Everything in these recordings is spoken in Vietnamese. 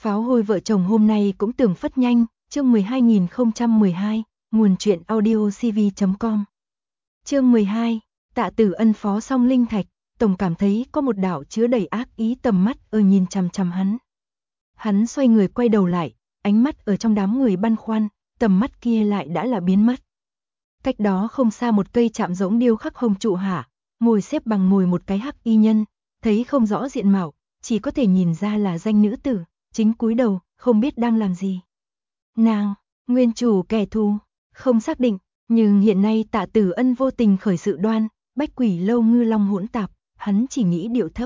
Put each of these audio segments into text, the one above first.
Pháo hôi vợ chồng hôm nay cũng tưởng phất nhanh, chương 12.012, nguồn truyện audio cv.com. Chương 12, Tạ Tử Ân phó xong linh thạch, tổng cảm thấy có một đạo chứa đầy ác ý tầm mắt nhìn chằm chằm hắn. Hắn xoay người quay đầu lại, ánh mắt ở trong đám người băn khoăn, tầm mắt kia lại đã là biến mất. Cách đó không xa một cây chạm rỗng điêu khắc hồng trụ hạ, ngồi xếp bằng ngồi một cái hắc y nhân, thấy không rõ diện mạo, chỉ có thể nhìn ra là danh nữ tử, chính cúi đầu, không biết đang làm gì. Nàng, nguyên chủ kẻ thù, không xác định, nhưng hiện nay Tạ Tử Ân vô tình khởi sự đoan, bách quỷ lâu ngư long hỗn tạp, hắn chỉ nghĩ điệu thấp.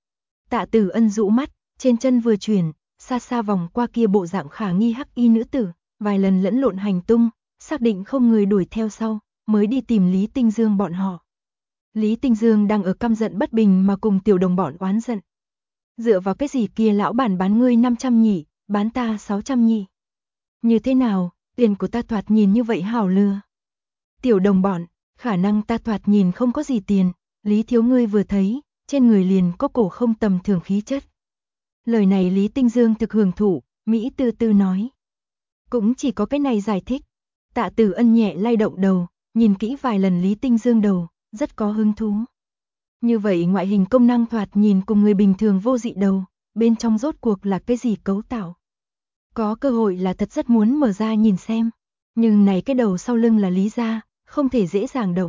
Tạ Tử Ân dụ mắt, trên chân vừa chuyển, xa xa vòng qua kia bộ dạng khả nghi hắc y nữ tử, vài lần lẫn lộn hành tung, xác định không người đuổi theo sau, mới đi tìm Lý Tinh Dương bọn họ. Lý Tinh Dương đang ở căm giận bất bình mà cùng tiểu đồng bọn oán giận. Dựa vào cái gì kia lão bản bán ngươi 500 nhỉ, bán ta 600 nhỉ. Như thế nào, tiền của ta thoạt nhìn như vậy hảo lừa. Tiểu đồng bọn, khả năng ta thoạt nhìn không có gì tiền, Lý thiếu ngươi vừa thấy, trên người liền có cổ không tầm thường khí chất. Lời này Lý Tinh Dương thực hưởng thụ, Mỹ tư tư nói. Cũng chỉ có cái này giải thích. Tạ Tử Ân nhẹ lay động đầu, nhìn kỹ vài lần Lý Tinh Dương đầu, rất có hứng thú. Như vậy ngoại hình công năng thoạt nhìn cùng người bình thường vô dị đầu, bên trong rốt cuộc là cái gì cấu tạo. Có cơ hội là thật rất muốn mở ra nhìn xem, nhưng này cái đầu sau lưng là Lý gia, không thể dễ dàng động.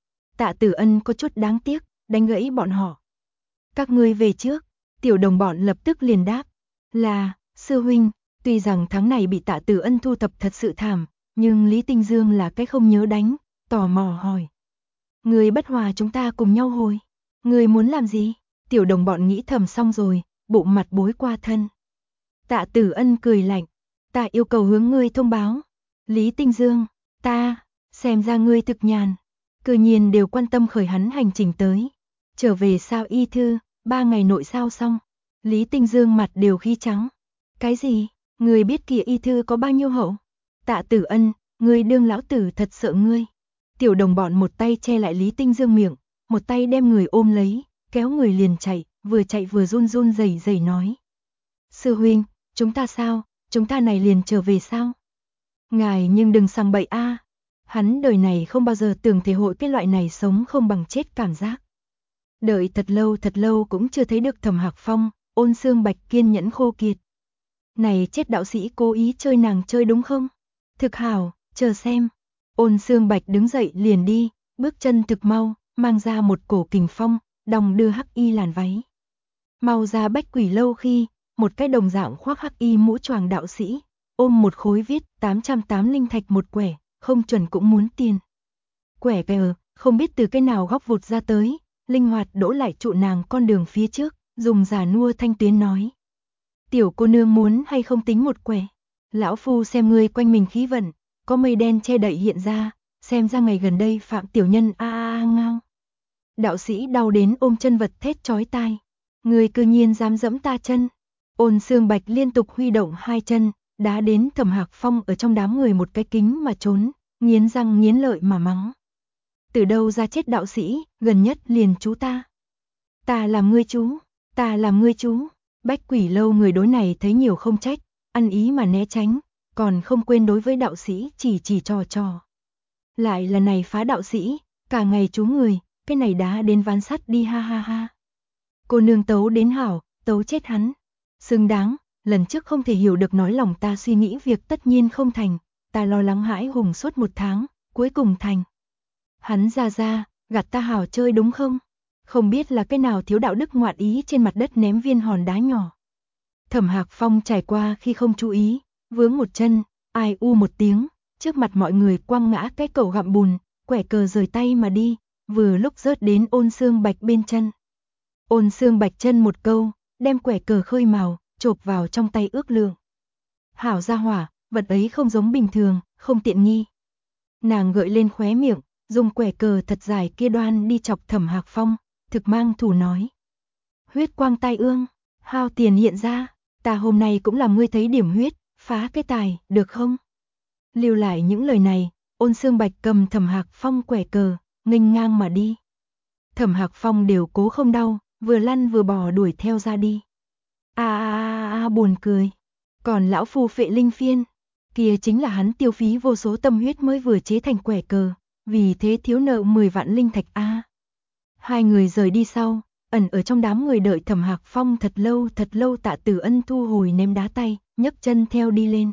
Tạ Tử Ân có chút đáng tiếc, đánh gãy bọn họ. Các ngươi về trước, tiểu đồng bọn lập tức liền đáp, là, sư huynh, tuy rằng tháng này bị Tạ Tử Ân thu thập thật sự thảm, nhưng Lý Tinh Dương là cái không nhớ đánh, tò mò hỏi. Người bất hòa chúng ta cùng nhau hồi. Người muốn làm gì? Tiểu đồng bọn nghĩ thầm xong rồi, bụng mặt bối qua thân. Tạ Tử Ân cười lạnh. Ta yêu cầu hướng ngươi thông báo. Lý Tinh Dương, ta, xem ra ngươi thực nhàn. Cư nhiên đều quan tâm khởi hắn hành trình tới. Trở về sao y thư, 3 ngày nội sao xong. Lý Tinh Dương mặt đều khí trắng. Cái gì? Ngươi biết kìa y thư có bao nhiêu hậu? Tạ Tử Ân, ngươi đương lão tử thật sợ ngươi. Tiểu đồng bọn một tay che lại Lý Tinh Dương miệng, một tay đem người ôm lấy, kéo người liền chạy vừa run run rẩy rẩy nói. Sư huynh, chúng ta sao, chúng ta này liền trở về sao? Ngài nhưng đừng sang bậy a. Hắn đời này không bao giờ tưởng thể hội cái loại này sống không bằng chết cảm giác. Đợi thật lâu cũng chưa thấy được Thẩm Hạc Phong, Ôn Xương Bạch kiên nhẫn khô kiệt. Này chết đạo sĩ cố ý chơi nàng chơi đúng không? Thực hảo, chờ xem. Ôn Xương Bạch đứng dậy liền đi, bước chân thực mau, mang ra một cổ kình phong, đong đưa hắc y làn váy. Mau ra bách quỷ lâu khi, một cái đồng dạng khoác hắc y mũ choàng đạo sĩ, ôm một khối viết 808 linh thạch một quẻ, không chuẩn cũng muốn tiền. Quẻ kè không biết từ cái nào góc vụt ra tới, linh hoạt đỗ lại trụ nàng con đường phía trước, dùng giả nua thanh tuyến nói. Tiểu cô nương muốn hay không tính một quẻ? Lão phu xem ngươi quanh mình khí vận, có mây đen che đậy hiện ra, xem ra ngày gần đây phạm tiểu nhân ngao. Đạo sĩ đau đến ôm chân vật thét chói tai. Người cư nhiên dám dẫm ta chân. Ôn Xương Bạch liên tục huy động hai chân, đá đến Thẩm Hạc Phong ở trong đám người một cái kính mà trốn, nghiến răng nghiến lợi mà mắng. Từ đâu ra chết đạo sĩ, gần nhất liền chú ta. Ta làm ngươi chú, ta làm ngươi chú. Bách quỷ lâu người đối này thấy nhiều không trách, ăn ý mà né tránh, còn không quên đối với đạo sĩ chỉ trò. Lại là này phá đạo sĩ, cả ngày chú người, cái này đá đến ván sắt đi ha ha ha. Cô nương tấu đến hảo, tấu chết hắn. Xứng đáng, lần trước không thể hiểu được nói lòng ta suy nghĩ việc tất nhiên không thành, ta lo lắng hãi hùng suốt 1 tháng, cuối cùng thành. Hắn ra, gạt ta hảo chơi đúng không? Không biết là cái nào thiếu đạo đức ngoạn ý trên mặt đất ném viên hòn đá nhỏ. Thẩm Hạc Phong trải qua khi không chú ý, vướng một chân, ai u một tiếng, trước mặt mọi người quăng ngã cái cẩu gặm bùn, quẻ cờ rời tay mà đi, vừa lúc rớt đến Ôn Xương Bạch bên chân. Ôn Xương Bạch chân một câu, đem quẻ cờ khơi màu, chộp vào trong tay ước lượng. Hảo gia hỏa, vật ấy không giống bình thường, không tiện nghi. Nàng gợi lên khóe miệng, dùng quẻ cờ thật dài kia đoan đi chọc Thẩm Hạc Phong, thực mang thủ nói. Huyết quang tai ương, hao tiền hiện ra, ta hôm nay cũng làm ngươi thấy điểm huyết, phá cái tài, được không? Lưu lại những lời này, Ôn Xương Bạch cầm Thẩm Hạc Phong quẻ cờ, nghênh ngang mà đi. Thẩm Hạc Phong đều cố không đau, vừa lăn vừa bò đuổi theo ra đi. Buồn cười, Còn lão phu Phệ Linh Phiên, kia chính là hắn tiêu phí vô số tâm huyết mới vừa chế thành quẻ cờ, vì thế thiếu nợ 10 vạn linh thạch a. Hai người rời đi sau, ẩn ở trong đám người đợi Thẩm Hạc Phong thật lâu. Tạ Tử Ân thu hồi ném đá tay, nhấc chân theo đi lên.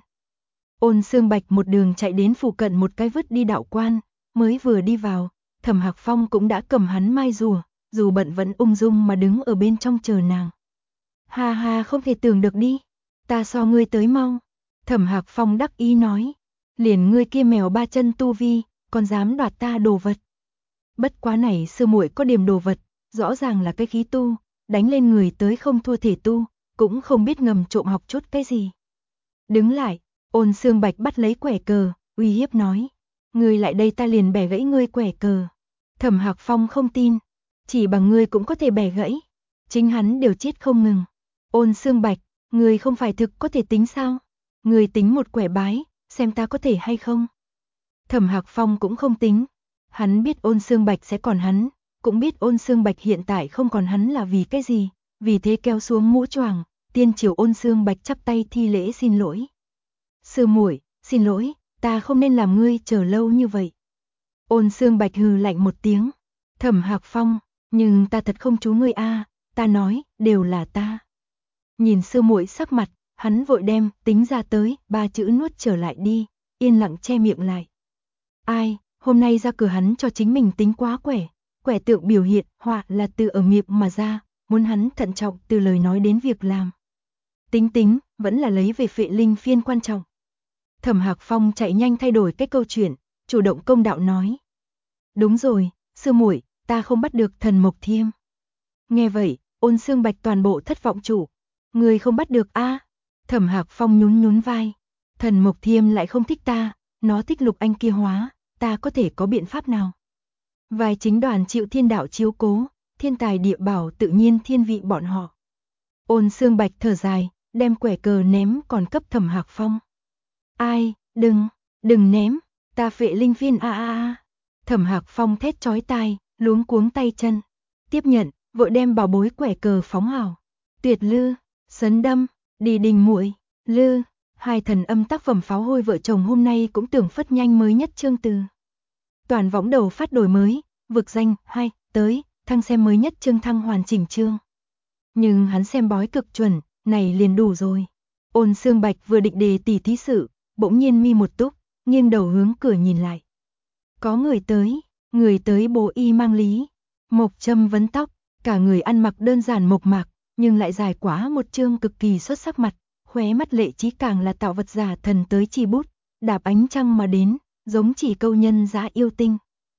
Ôn Xương Bạch một đường chạy đến phụ cận một cái vứt đi đạo quan, mới vừa đi vào, Thẩm Hạc Phong cũng đã cầm hắn mai rùa, dù bận vẫn ung dung mà đứng ở bên trong chờ nàng. Ha ha, không thể tưởng được đi, ta so ngươi tới mau. Thẩm Hạc Phong đắc ý nói, liền ngươi kia mèo ba chân tu vi, còn dám đoạt ta đồ vật. Bất quá này sư muội có điểm đồ vật, rõ ràng là cái khí tu, đánh lên người tới không thua thể tu, cũng không biết ngầm trộm học chút cái gì. Đứng lại, Ôn Xương Bạch bắt lấy quẻ cờ, uy hiếp nói, ngươi lại đây ta liền bẻ gãy ngươi quẻ cờ. Thẩm Hạc Phong không tin, chỉ bằng ngươi cũng có thể bẻ gãy. Chính hắn đều chết không ngừng. Ôn Xương Bạch, ngươi không phải thực có thể tính sao? Ngươi tính một quẻ bái, xem ta có thể hay không? Thẩm Hạc Phong cũng không tính. Hắn biết Ôn Xương Bạch sẽ còn hắn, cũng biết Ôn Xương Bạch hiện tại không còn hắn là vì cái gì, vì thế kéo xuống mũ choàng, tiên triều Ôn Xương Bạch chắp tay thi lễ xin lỗi. Sư muội, xin lỗi, ta không nên làm ngươi chờ lâu như vậy. Ôn Xương Bạch hừ lạnh một tiếng. Thẩm Hạc Phong, nhưng ta thật không chú ngươi a, ta nói, đều là ta. Nhìn sư muội sắc mặt, hắn vội đem tính ra tới, 3 chữ nuốt trở lại đi, yên lặng che miệng lại. Ai, hôm nay ra cửa hắn cho chính mình tính quá quẻ tượng biểu hiện, họa là từ ở miệng mà ra, muốn hắn thận trọng từ lời nói đến việc làm. Tính, vẫn là lấy về Phệ Linh Phiên quan trọng. Thẩm Hạc Phong chạy nhanh thay đổi cái câu chuyện, chủ động công đạo nói. Đúng rồi, sư muội, ta không bắt được Thần Mộc Thiêm. Nghe vậy, Ôn Xương Bạch toàn bộ thất vọng chủ. Người không bắt được a? Thẩm Hạc Phong nhún vai. Thần Mộc Thiêm lại không thích ta, nó thích Lục Anh kia hóa, ta có thể có biện pháp nào? Vài chính đoàn chịu thiên đạo chiếu cố, thiên tài địa bảo tự nhiên thiên vị bọn họ. Ôn Xương Bạch thở dài, đem quẻ cờ ném còn cấp Thẩm Hạc Phong. Ai, đừng ném, ta Phệ Linh Phiên a. Thẩm Hạc Phong thét chói tai, luống cuống tay chân. Tiếp nhận, vội đem bảo bối quẻ cờ phóng hào. Tuyệt lư, sấn đâm, đi đình muội, lư, hai thần âm tác phẩm pháo hôi vợ chồng hôm nay cũng tưởng phất nhanh mới nhất chương từ. Toàn võng đầu phát đổi mới, vực danh 2, tới, thăng xem mới nhất chương thăng hoàn chỉnh chương. Nhưng hắn xem bói cực chuẩn, này liền đủ rồi. Ôn Xương Bạch vừa định đề tỉ thí sự, bỗng nhiên mi một túc, nghiêng đầu hướng cửa nhìn lại. Có người tới bố y mang lý, mộc châm vấn tóc, cả người ăn mặc đơn giản mộc mạc, nhưng lại dài quá một chương cực kỳ xuất sắc mặt, khóe mắt lệ trí càng là tạo vật giả thần tới chi bút, đạp ánh trăng mà đến, giống chỉ câu nhân dã yêu tinh.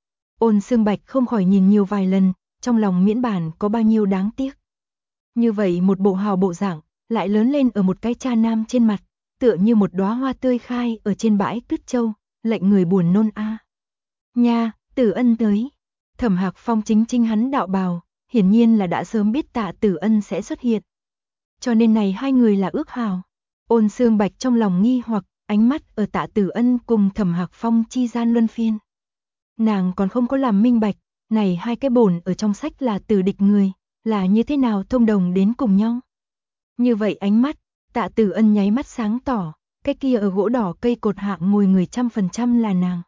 Ôn Xương Bạch không khỏi nhìn nhiều vài lần, trong lòng miễn bản có bao nhiêu đáng tiếc. Như vậy một bộ hào bộ dạng, lại lớn lên ở một cái cha nam trên mặt, tựa như một đóa hoa tươi khai ở trên bãi tuyết châu, lệnh người buồn nôn a. Nha, Tử Ân tới. Thẩm Hạc Phong chính hắn đạo bào, hiển nhiên là đã sớm biết Tạ Tử Ân sẽ xuất hiện. Cho nên này hai người là ước hào. Ôn Xương Bạch trong lòng nghi hoặc, ánh mắt ở Tạ Tử Ân cùng Thẩm Hạc Phong chi gian luân phiên. Nàng còn không có làm minh bạch, này hai cái bổn ở trong sách là tử địch người, là như thế nào thông đồng đến cùng nhau. Như vậy ánh mắt, Tạ Tử Ân nháy mắt sáng tỏ, cái kia ở gỗ đỏ cây cột hạ ngồi người 100% là nàng.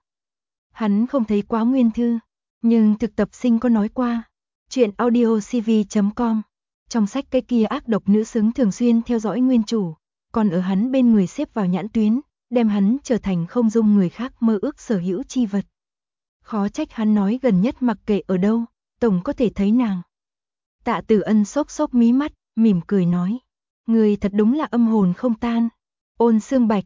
Hắn không thấy quá nguyên thư, nhưng thực tập sinh có nói qua. Chuyện audiocv.com. Trong sách cái kia ác độc nữ xứng thường xuyên theo dõi nguyên chủ, còn ở hắn bên người xếp vào nhãn tuyến, đem hắn trở thành không dung người khác mơ ước sở hữu chi vật. Khó trách hắn nói gần nhất mặc kệ ở đâu, tổng có thể thấy nàng. Tạ Tử Ân xốc mí mắt, mỉm cười nói. Người thật đúng là âm hồn không tan. Ôn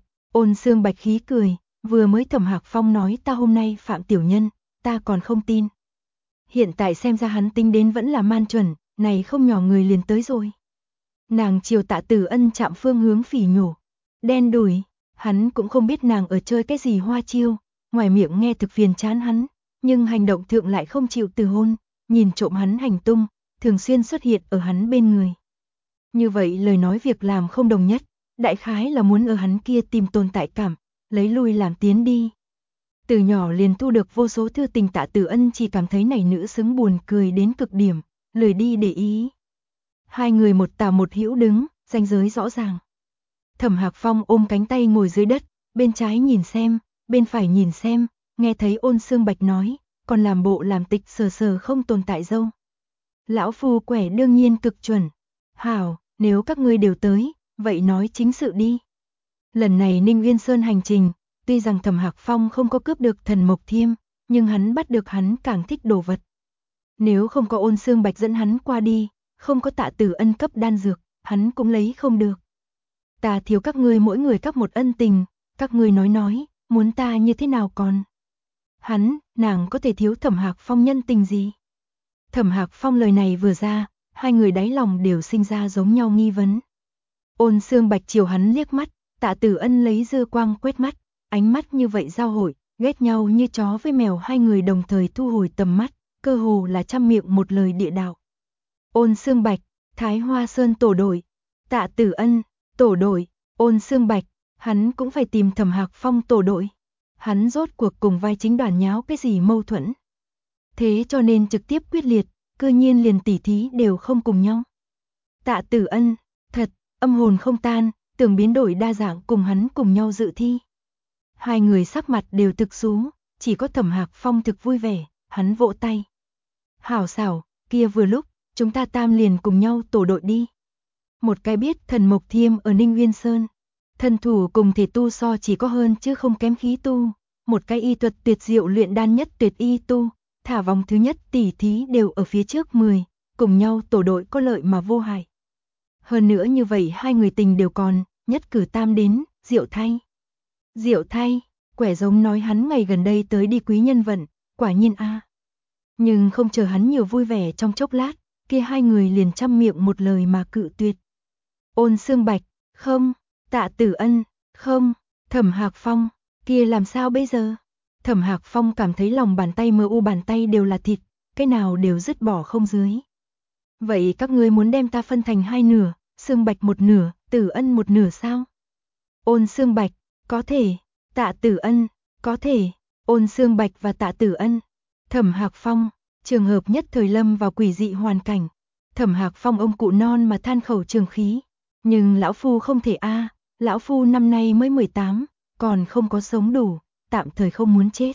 Xương Bạch khí cười, vừa mới Thẩm Hạc Phong nói ta hôm nay phạm tiểu nhân, ta còn không tin. Hiện tại xem ra hắn tính đến vẫn là man chuẩn, này không nhỏ người liền tới rồi. Nàng chiều Tạ Tử Ân chạm phương hướng phỉ nhổ. Đen đủi, hắn cũng không biết nàng ở chơi cái gì hoa chiêu, ngoài miệng nghe thực phiền chán hắn, nhưng hành động thượng lại không chịu từ hôn, nhìn trộm hắn hành tung, thường xuyên xuất hiện ở hắn bên người. Như vậy lời nói việc làm không đồng nhất, đại khái là muốn ở hắn kia tìm tồn tại cảm, lấy lui làm tiến đi. Từ nhỏ liền thu được vô số thư tình Tạ Tử Ân chỉ cảm thấy này nữ xứng buồn cười đến cực điểm, lười đi để ý. Hai người một tả một hữu đứng, ranh giới rõ ràng. Thẩm Hạc Phong ôm cánh tay ngồi dưới đất, bên trái nhìn xem, bên phải nhìn xem, nghe thấy Ôn Xương Bạch nói, còn làm bộ làm tịch sờ sờ không tồn tại dâu. Lão phu quẻ đương nhiên cực chuẩn. Hảo, nếu các ngươi đều tới, vậy nói chính sự đi. Lần này Ninh Uyên Sơn hành trình, tuy rằng Thẩm Hạc Phong không có cướp được thần mộc thiêm, nhưng hắn bắt được hắn càng thích đồ vật. Nếu không có Ôn Xương Bạch dẫn hắn qua đi, không có Tạ Tử Ân cấp đan dược, hắn cũng lấy không được. Ta thiếu các ngươi mỗi người cấp một ân tình, các ngươi nói, muốn ta như thế nào còn? Nàng có thể thiếu Thẩm Hạc Phong nhân tình gì? Thẩm Hạc Phong lời này vừa ra, hai người đáy lòng đều sinh ra giống nhau nghi vấn. Ôn Xương Bạch chiều hắn liếc mắt, Tạ Tử Ân lấy dư quang quét mắt, ánh mắt như vậy giao hội, ghét nhau như chó với mèo, hai người đồng thời thu hồi tầm mắt, cơ hồ là trăm miệng một lời địa đạo. Ôn Xương Bạch, Thái Hoa Sơn tổ đội, Tạ Tử Ân, tổ đội, Ôn Xương Bạch, hắn cũng phải tìm Thẩm Hạc Phong tổ đội. Hắn rốt cuộc cùng vai chính đoàn nháo cái gì mâu thuẫn. Thế cho nên trực tiếp quyết liệt, cư nhiên liền tỉ thí đều không cùng nhau. Tạ Tử Ân, thật, âm hồn không tan, tưởng biến đổi đa dạng cùng hắn cùng nhau dự thi. Hai người sắc mặt đều thực xú, chỉ có Thẩm Hạc Phong thực vui vẻ, hắn vỗ tay. Hảo xảo, kia vừa lúc, chúng ta tam liền cùng nhau tổ đội đi. Một cái biết thần mộc thiêm ở Ninh Uyên Sơn, thần thủ cùng thể tu so chỉ có hơn chứ không kém khí tu, một cái y thuật tuyệt diệu luyện đan nhất tuyệt y tu, thả vòng thứ nhất tỉ thí đều ở phía trước 10, cùng nhau tổ đội có lợi mà vô hại. Hơn nữa như vậy hai người tình đều còn, nhất cử tam đến, diệu thay. Diệu thay, quẻ giống nói hắn ngày gần đây tới đi quý nhân vận, quả nhiên a. Nhưng không chờ hắn nhiều vui vẻ trong chốc lát, kia hai người liền trăm miệng một lời mà cự tuyệt. Ôn Xương Bạch, không, Tạ Tử Ân, không, Thẩm Hạc Phong, kia làm sao bây giờ? Thẩm Hạc Phong cảm thấy lòng bàn tay mờ u bàn tay đều là thịt, cái nào đều dứt bỏ không dưới. Vậy các ngươi muốn đem ta phân thành hai nửa, Xương Bạch một nửa, Tử Ân một nửa sao? Ôn Xương Bạch, có thể, Tạ Tử Ân, có thể, Ôn Xương Bạch và Tạ Tử Ân. Thẩm Hạc Phong, trường hợp nhất thời lâm vào quỷ dị hoàn cảnh. Thẩm Hạc Phong ông cụ non mà than khẩu trường khí. Nhưng lão phu không thể a, lão phu năm nay mới 18, còn không có sống đủ, tạm thời không muốn chết.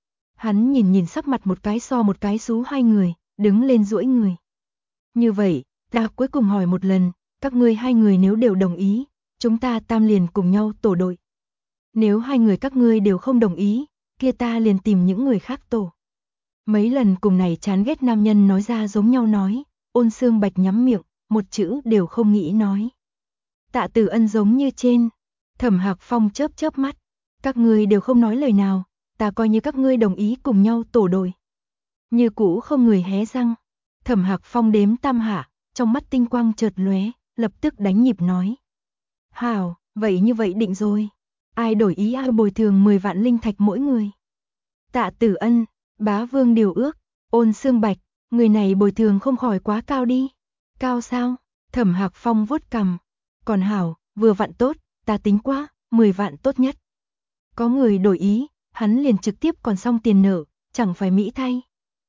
Hắn nhìn sắc mặt một cái so một cái xú hai người, đứng lên duỗi người. Như vậy, ta cuối cùng hỏi một lần, các ngươi hai người nếu đều đồng ý, chúng ta tam liền cùng nhau tổ đội. Nếu hai người các ngươi đều không đồng ý, kia ta liền tìm những người khác tổ. Mấy lần cùng này chán ghét nam nhân nói ra giống nhau nói, Ôn Xương Bạch nhắm miệng, một chữ đều không nghĩ nói. Tạ Tử Ân giống như trên. Thẩm Hạc Phong chớp chớp mắt, các ngươi đều không nói lời nào, ta coi như các ngươi đồng ý cùng nhau tổ đội. Như cũ không người hé răng. Thẩm Hạc Phong đếm tam hạ, trong mắt tinh quang chợt lóe, lập tức đánh nhịp nói. Hảo, vậy như vậy định rồi. Ai đổi ý ai bồi thường 10 vạn linh thạch mỗi người. Tạ Tử Ân, Bá Vương điều ước, Ôn Xương Bạch, người này bồi thường không khỏi quá cao đi. Cao sao? Thẩm Hạc Phong vuốt cằm. Còn hảo, vừa vặn tốt, ta tính quá, 10 vạn tốt nhất. Có người đổi ý, hắn liền trực tiếp còn xong tiền nợ, chẳng phải mỹ thay.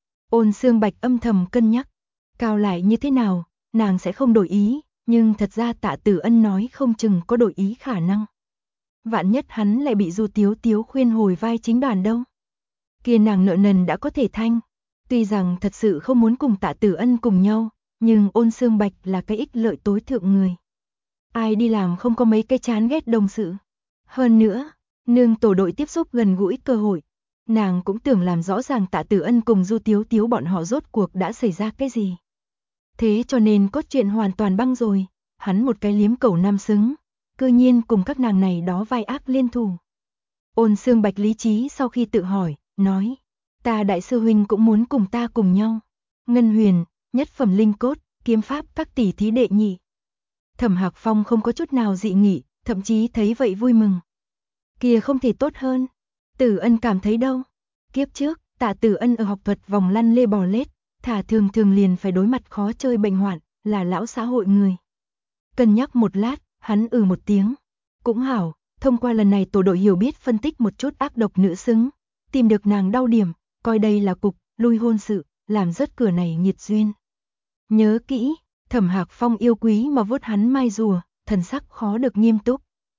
Ôn Xương Bạch âm thầm cân nhắc, cao lại như thế nào, nàng sẽ không đổi ý, nhưng thật ra Tạ Tử Ân nói không chừng có đổi ý khả năng. Vạn nhất hắn lại bị Du Tiếu Tiếu khuyên hồi vai chính đoàn đâu. Kia nàng nợ nần đã có thể thanh, tuy rằng thật sự không muốn cùng Tạ Tử Ân cùng nhau, nhưng Ôn Xương Bạch là cái ích lợi tối thượng người. Ai đi làm không có mấy cái chán ghét đồng sự. Hơn nữa, nương tổ đội tiếp xúc gần gũi cơ hội, nàng cũng tưởng làm rõ ràng Tạ Tử Ân cùng Du Tiếu Tiếu bọn họ rốt cuộc đã xảy ra cái gì. Thế cho nên cốt truyện hoàn toàn băng rồi, hắn một cái liếm cẩu nam xứng, cư nhiên cùng các nàng này đó vai ác liên thủ. Ôn Xương Bạch lý trí sau khi tự hỏi, nói, ta đại sư huynh cũng muốn cùng ta cùng nhau. Ngân huyền, nhất phẩm linh cốt, kiếm pháp các tỷ thí đệ nhị. Thẩm Hạc Phong không có chút nào dị nghị, thậm chí thấy vậy vui mừng. Kia không thể tốt hơn. Tử Ân cảm thấy đâu. Kiếp trước, Tạ Tử Ân ở học thuật vòng lăn lê bò lết, thả thường liền phải đối mặt khó chơi bệnh hoạn, là lão xã hội người. Cân nhắc một lát, hắn một tiếng. Cũng hảo, thông qua lần này tổ đội hiểu biết phân tích một chút ác độc nữ xứng, tìm được nàng đau điểm, coi đây là cục, lui hôn sự, làm rớt cửa này nghiệt duyên. Nhớ kỹ, Thẩm Hạc Phong yêu quý mà vuốt hắn mai rùa, thần sắc khó được nghiêm túc.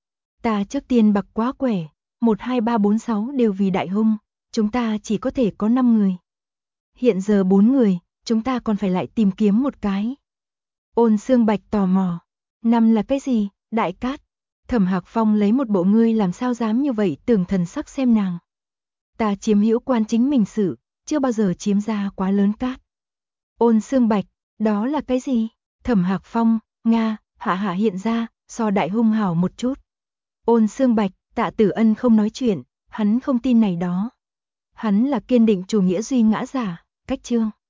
Ta trước tiên bạc quá quẻ, 1 2 3 4 6 đều vì Đại Hung, chúng ta chỉ có thể có 5 người. Hiện giờ 4 người, chúng ta còn phải lại tìm kiếm một cái. Ôn Xương Bạch tò mò, 5 là cái gì, Đại Cát? Thẩm Hạc Phong lấy một bộ ngươi làm sao dám như vậy tưởng thần sắc xem nàng. Ta chiếm hữu quan chính mình sự, chưa bao giờ chiếm ra quá lớn cát. Ôn Xương Bạch, đó là cái gì? Thẩm Hạc Phong, Nga, hạ hiện ra, so Đại Hung hảo một chút. Ôn Xương Bạch, Tạ Tử Ân không nói chuyện, hắn không tin này đó. Hắn là kiên định chủ nghĩa duy ngã giả, cách chương.